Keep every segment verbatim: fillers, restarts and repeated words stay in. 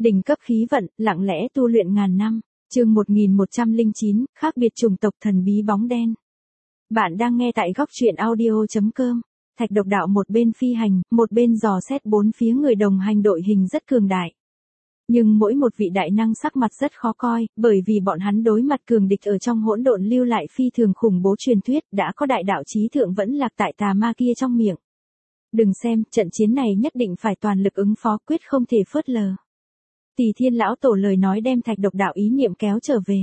Đỉnh cấp khí vận, lặng lẽ tu luyện ngàn năm. Chương một nghìn một trăm lẻ chín, khác biệt chủng tộc thần bí bóng đen. Bạn đang nghe tại góc truyện audio chấm com. Thạch Độc Đạo một bên phi hành, một bên dò xét bốn phía người đồng hành đội hình rất cường đại. Nhưng mỗi một vị đại năng sắc mặt rất khó coi, bởi vì bọn hắn đối mặt cường địch ở trong hỗn độn lưu lại phi thường khủng bố truyền thuyết, đã có đại đạo chí thượng vẫn lạc tại tà ma kia trong miệng. Đừng xem, trận chiến này nhất định phải toàn lực ứng phó, quyết không thể phớt lờ. Tỷ Thiên lão tổ lời nói đem Thạch Độc Đạo ý niệm kéo trở về.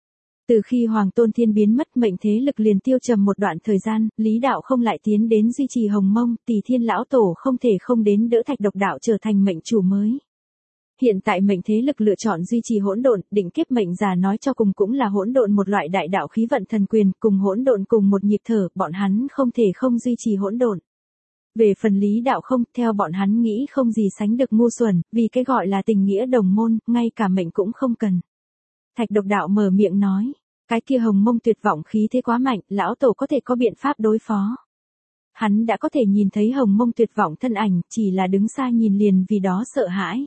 Từ khi Hoàng Tôn Thiên biến mất, mệnh thế lực liền tiêu trầm một đoạn thời gian, Lý Đạo không lại tiến đến duy trì Hồng Mông, Tỷ Thiên lão tổ không thể không đến đỡ Thạch Độc Đạo trở thành mệnh chủ mới. Hiện tại mệnh thế lực lựa chọn duy trì hỗn độn, định kiếp mệnh giả nói cho cùng cũng là hỗn độn, một loại đại đạo khí vận thần quyền, cùng hỗn độn cùng một nhịp thở, bọn hắn không thể không duy trì hỗn độn. Về phần Lý Đạo không, theo bọn hắn nghĩ không gì sánh được ngu xuẩn, vì cái gọi là tình nghĩa đồng môn, ngay cả mệnh cũng không cần. Thạch Độc Đạo mở miệng nói, cái kia Hồng Mông tuyệt vọng khí thế quá mạnh, lão tổ có thể có biện pháp đối phó. Hắn đã có thể nhìn thấy Hồng Mông tuyệt vọng thân ảnh, chỉ là đứng xa nhìn liền vì đó sợ hãi.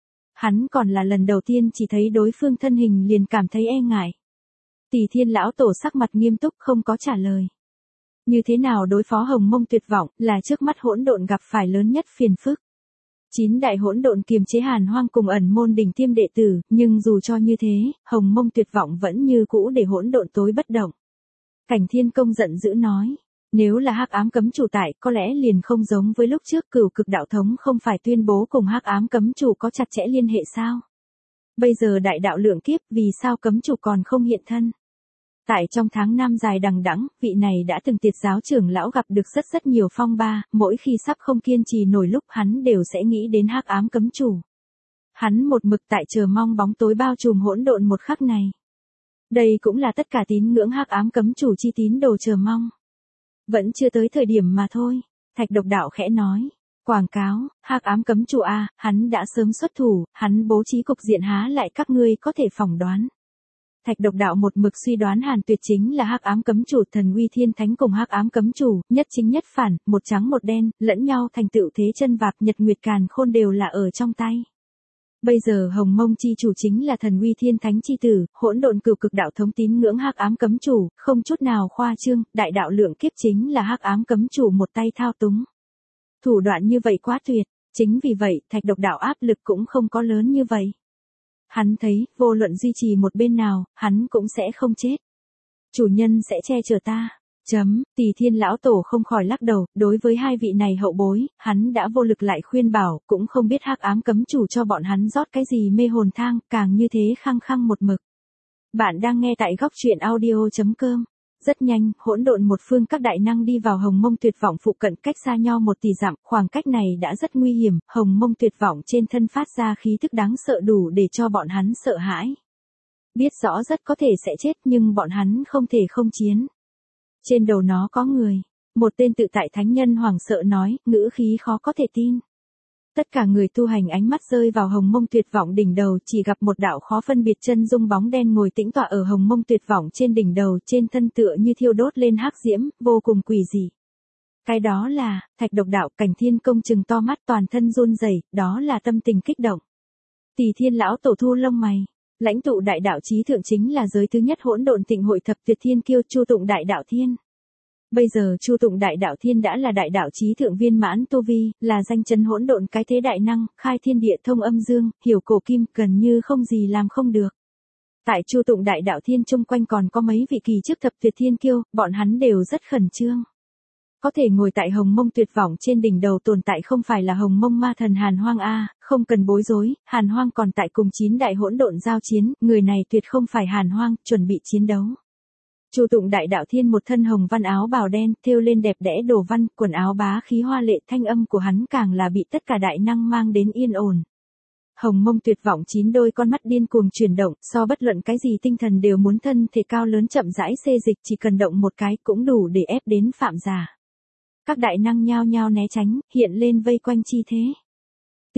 Hắn còn là lần đầu tiên chỉ thấy đối phương thân hình liền cảm thấy e ngại. Tỷ Thiên lão tổ sắc mặt nghiêm túc không có trả lời. Như thế nào đối phó Hồng Mông tuyệt vọng, là trước mắt hỗn độn gặp phải lớn nhất phiền phức. Chín đại hỗn độn kiềm chế Hàn Hoang cùng ẩn môn đỉnh tiêm đệ tử, nhưng dù cho như thế, Hồng Mông tuyệt vọng vẫn như cũ để hỗn độn tối bất động. Cảnh Thiên Công giận dữ nói, nếu là Hắc Ám cấm chủ tại, có lẽ liền không giống với lúc trước. Cửu Cực đạo thống không phải tuyên bố cùng Hắc Ám cấm chủ có chặt chẽ liên hệ sao? Bây giờ đại đạo lượng kiếp, vì sao cấm chủ còn không hiện thân? Tại trong tháng năm dài đằng đẵng, vị này đã từng tiệt giáo trưởng lão gặp được rất rất nhiều phong ba, mỗi khi sắp không kiên trì nổi lúc hắn đều sẽ nghĩ đến Hắc Ám cấm chủ. Hắn một mực tại chờ mong bóng tối bao trùm hỗn độn một khắc này. Đây cũng là tất cả tín ngưỡng Hắc Ám cấm chủ chi tín đồ chờ mong. Vẫn chưa tới thời điểm mà thôi, Thạch Độc Đạo khẽ nói. Quảng cáo, Hắc Ám cấm chủ a, hắn đã sớm xuất thủ, hắn bố trí cục diện há lại các ngươi có thể phỏng đoán. Thạch Độc Đạo một mực suy đoán Hàn Tuyệt chính là Hắc Ám cấm chủ, Thần Uy Thiên Thánh cùng Hắc Ám cấm chủ, nhất chính nhất phản, một trắng một đen, lẫn nhau thành tựu thế chân vạc, Nhật Nguyệt Càn Khôn đều là ở trong tay. Bây giờ Hồng Mông chi chủ chính là Thần Uy Thiên Thánh chi tử, hỗn độn Cửu Cực đạo thống tín ngưỡng Hắc Ám cấm chủ, không chút nào khoa trương, đại đạo lượng kiếp chính là Hắc Ám cấm chủ một tay thao túng. Thủ đoạn như vậy quá tuyệt, chính vì vậy, Thạch Độc Đạo áp lực cũng không có lớn như vậy. Hắn thấy, vô luận duy trì một bên nào, hắn cũng sẽ không chết. Chủ nhân sẽ che chở ta. Chấm, Tỷ Thiên lão tổ không khỏi lắc đầu, đối với hai vị này hậu bối, hắn đã vô lực lại khuyên bảo, cũng không biết Hắc Ám cấm chủ cho bọn hắn rót cái gì mê hồn thang, càng như thế khăng khăng một mực. Bạn đang nghe tại góc truyện audio chấm com. Rất nhanh, hỗn độn một phương các đại năng đi vào Hồng Mông tuyệt vọng phụ cận, cách xa nhau một tỷ dặm, khoảng cách này đã rất nguy hiểm, Hồng Mông tuyệt vọng trên thân phát ra khí thức đáng sợ đủ để cho bọn hắn sợ hãi. Biết rõ rất có thể sẽ chết nhưng bọn hắn không thể không chiến. Trên đầu nó có người, một tên tự tại thánh nhân hoảng sợ nói, ngữ khí khó có thể tin. Tất cả người tu hành ánh mắt rơi vào Hồng Mông tuyệt vọng đỉnh đầu, chỉ gặp một đạo khó phân biệt chân dung bóng đen ngồi tĩnh tọa ở Hồng Mông tuyệt vọng trên đỉnh đầu, trên thân tựa như thiêu đốt lên hắc diễm, vô cùng quỷ dị. Cái đó là, Thạch Độc Đạo. Cảnh Thiên Công trừng to mắt toàn thân run rẩy, đó là tâm tình kích động. Tỷ Thiên lão tổ thu lông mày, lãnh tụ đại đạo chí thượng chính là giới thứ nhất hỗn độn tịnh hội thập tuyệt thiên kiêu Chu Tụng Đại Đạo Thiên. Bây giờ Chu Tụng Đại Đạo Thiên đã là đại đạo chí thượng viên mãn tu vi, là danh chân hỗn độn cái thế đại năng, khai thiên địa thông âm dương, hiểu cổ kim, gần như không gì làm không được. Tại Chu Tụng Đại Đạo Thiên chung quanh còn có mấy vị kỳ trước thập tuyệt thiên kiêu, bọn hắn đều rất khẩn trương. Có thể ngồi tại Hồng Mông tuyệt vọng trên đỉnh đầu tồn tại không phải là Hồng Mông ma thần Hàn Hoang a, không cần bối rối, Hàn Hoang còn tại cùng chín đại hỗn độn giao chiến, người này tuyệt không phải Hàn Hoang, chuẩn bị chiến đấu. Chu Tụng Đại Đạo Thiên một thân hồng văn áo bào đen, thêu lên đẹp đẽ đồ văn, quần áo bá khí hoa lệ, thanh âm của hắn càng là bị tất cả đại năng mang đến yên ổn. Hồng Mông tuyệt vọng chín đôi con mắt điên cuồng chuyển động, so bất luận cái gì tinh thần đều muốn thân thể cao lớn chậm rãi xê dịch, chỉ cần động một cái cũng đủ để ép đến phạm giả. Các đại năng nhao nhao né tránh, hiện lên vây quanh chi thế.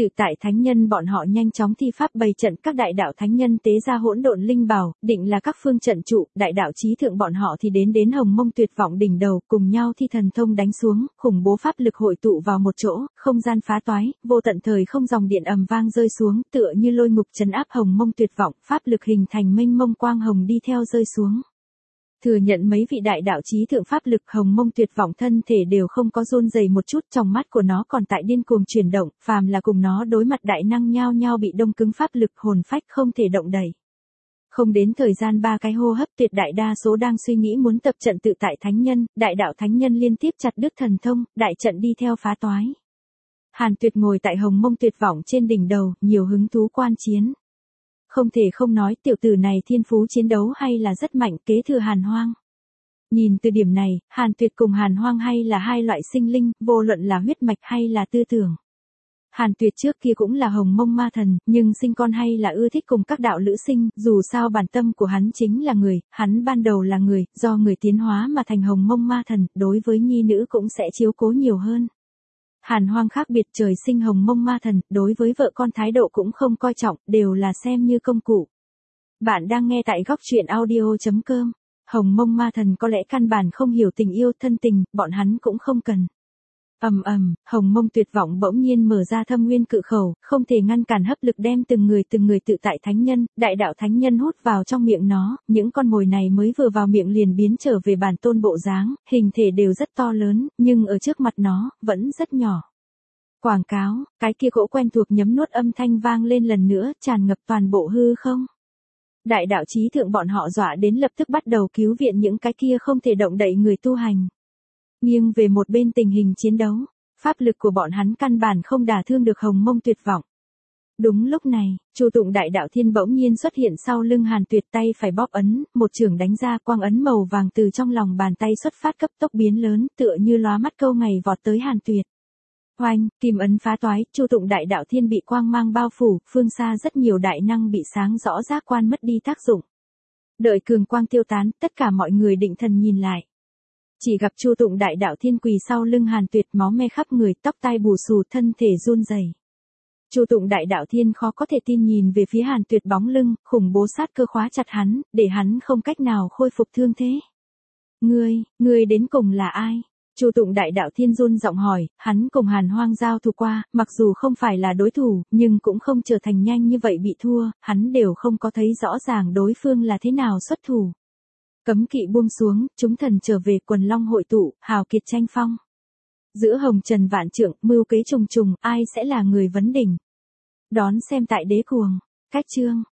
Tự tại thánh nhân bọn họ nhanh chóng thi pháp bày trận, các đại đạo thánh nhân tế ra hỗn độn linh bảo, định là các phương trận trụ, đại đạo chí thượng bọn họ thì đến đến Hồng Mông Tuyệt Vọng đỉnh đầu, cùng nhau thi thần thông đánh xuống, khủng bố pháp lực hội tụ vào một chỗ, không gian phá toái, vô tận thời không dòng điện ầm vang rơi xuống, tựa như lôi ngục trấn áp Hồng Mông Tuyệt Vọng, pháp lực hình thành mênh mông quang hồng đi theo rơi xuống. Thừa nhận mấy vị đại đạo chí thượng pháp lực, Hồng Mông Tuyệt Vọng thân thể đều không có run rẩy một chút, trong mắt của nó còn tại điên cuồng chuyển động, phàm là cùng nó đối mặt đại năng nhao nhao bị đông cứng pháp lực, hồn phách không thể động đậy. Không đến thời gian ba cái hô hấp, tuyệt đại đa số đang suy nghĩ muốn tập trận tự tại thánh nhân, đại đạo thánh nhân liên tiếp chặt đứt thần thông, đại trận đi theo phá toái. Hàn Tuyệt ngồi tại Hồng Mông Tuyệt Vọng trên đỉnh đầu, nhiều hứng thú quan chiến. Không thể không nói tiểu tử này thiên phú chiến đấu hay là rất mạnh, kế thừa Hàn Hoang. Nhìn từ điểm này, Hàn Tuyệt cùng Hàn Hoang hay là hai loại sinh linh, vô luận là huyết mạch hay là tư tưởng. Hàn Tuyệt trước kia cũng là Hồng Mông ma thần, nhưng sinh con hay là ưa thích cùng các đạo lữ sinh, dù sao bản tâm của hắn chính là người, hắn ban đầu là người, do người tiến hóa mà thành Hồng Mông ma thần, đối với nhi nữ cũng sẽ chiếu cố nhiều hơn. Hàn Hoang khác biệt, trời sinh Hồng Mông ma thần, đối với vợ con thái độ cũng không coi trọng, đều là xem như công cụ. Bạn đang nghe tại góc truyện audio chấm com. Hồng Mông ma thần có lẽ căn bản không hiểu tình yêu thân tình, bọn hắn cũng không cần. Ầm ầm, Hồng Mông Tuyệt Vọng bỗng nhiên mở ra thâm nguyên cự khẩu, không thể ngăn cản hấp lực đem từng người từng người tự tại thánh nhân, đại đạo thánh nhân hút vào trong miệng nó, những con mồi này mới vừa vào miệng liền biến trở về bản tôn bộ dáng, hình thể đều rất to lớn, nhưng ở trước mặt nó, vẫn rất nhỏ. Quảng cáo, cái kia cỗ quen thuộc nhấm nuốt âm thanh vang lên lần nữa, tràn ngập toàn bộ hư không. Đại đạo chí thượng bọn họ dọa đến lập tức bắt đầu cứu viện những cái kia không thể động đậy người tu hành. Nghiêng về một bên tình hình chiến đấu, pháp lực của bọn hắn căn bản không đả thương được Hồng Mông Tuyệt Vọng. Đúng lúc này, Chu Tụng Đại Đạo Thiên bỗng nhiên xuất hiện sau lưng Hàn Tuyệt, tay phải bóp ấn, một chưởng đánh ra, quang ấn màu vàng từ trong lòng bàn tay xuất phát cấp tốc biến lớn, tựa như lóa mắt câu ngày vọt tới Hàn Tuyệt. Oanh, kim ấn phá toái, Chu Tụng Đại Đạo Thiên bị quang mang bao phủ, phương xa rất nhiều đại năng bị sáng rõ giác quan mất đi tác dụng. Đợi cường quang tiêu tán, tất cả mọi người định thần nhìn lại. Chỉ gặp Chu Tụng Đại Đạo Thiên quỳ sau lưng Hàn Tuyệt, máu me khắp người, tóc tai bù xù, thân thể run rẩy. Chu Tụng Đại Đạo Thiên khó có thể tin nhìn về phía Hàn Tuyệt bóng lưng, khủng bố sát cơ khóa chặt hắn, để hắn không cách nào khôi phục thương thế. Ngươi, ngươi đến cùng là ai? Chu Tụng Đại Đạo Thiên run giọng hỏi, hắn cùng Hàn Hoang giao thủ qua, mặc dù không phải là đối thủ, nhưng cũng không trở thành nhanh như vậy bị thua, hắn đều không có thấy rõ ràng đối phương là thế nào xuất thủ. Cấm kỵ buông xuống, chúng thần trở về, quần long hội tụ, hào kiệt tranh phong. Giữa hồng trần vạn trượng, mưu kế trùng trùng, ai sẽ là người vấn đỉnh? Đón xem tại Đế Cuồng. Cách chương.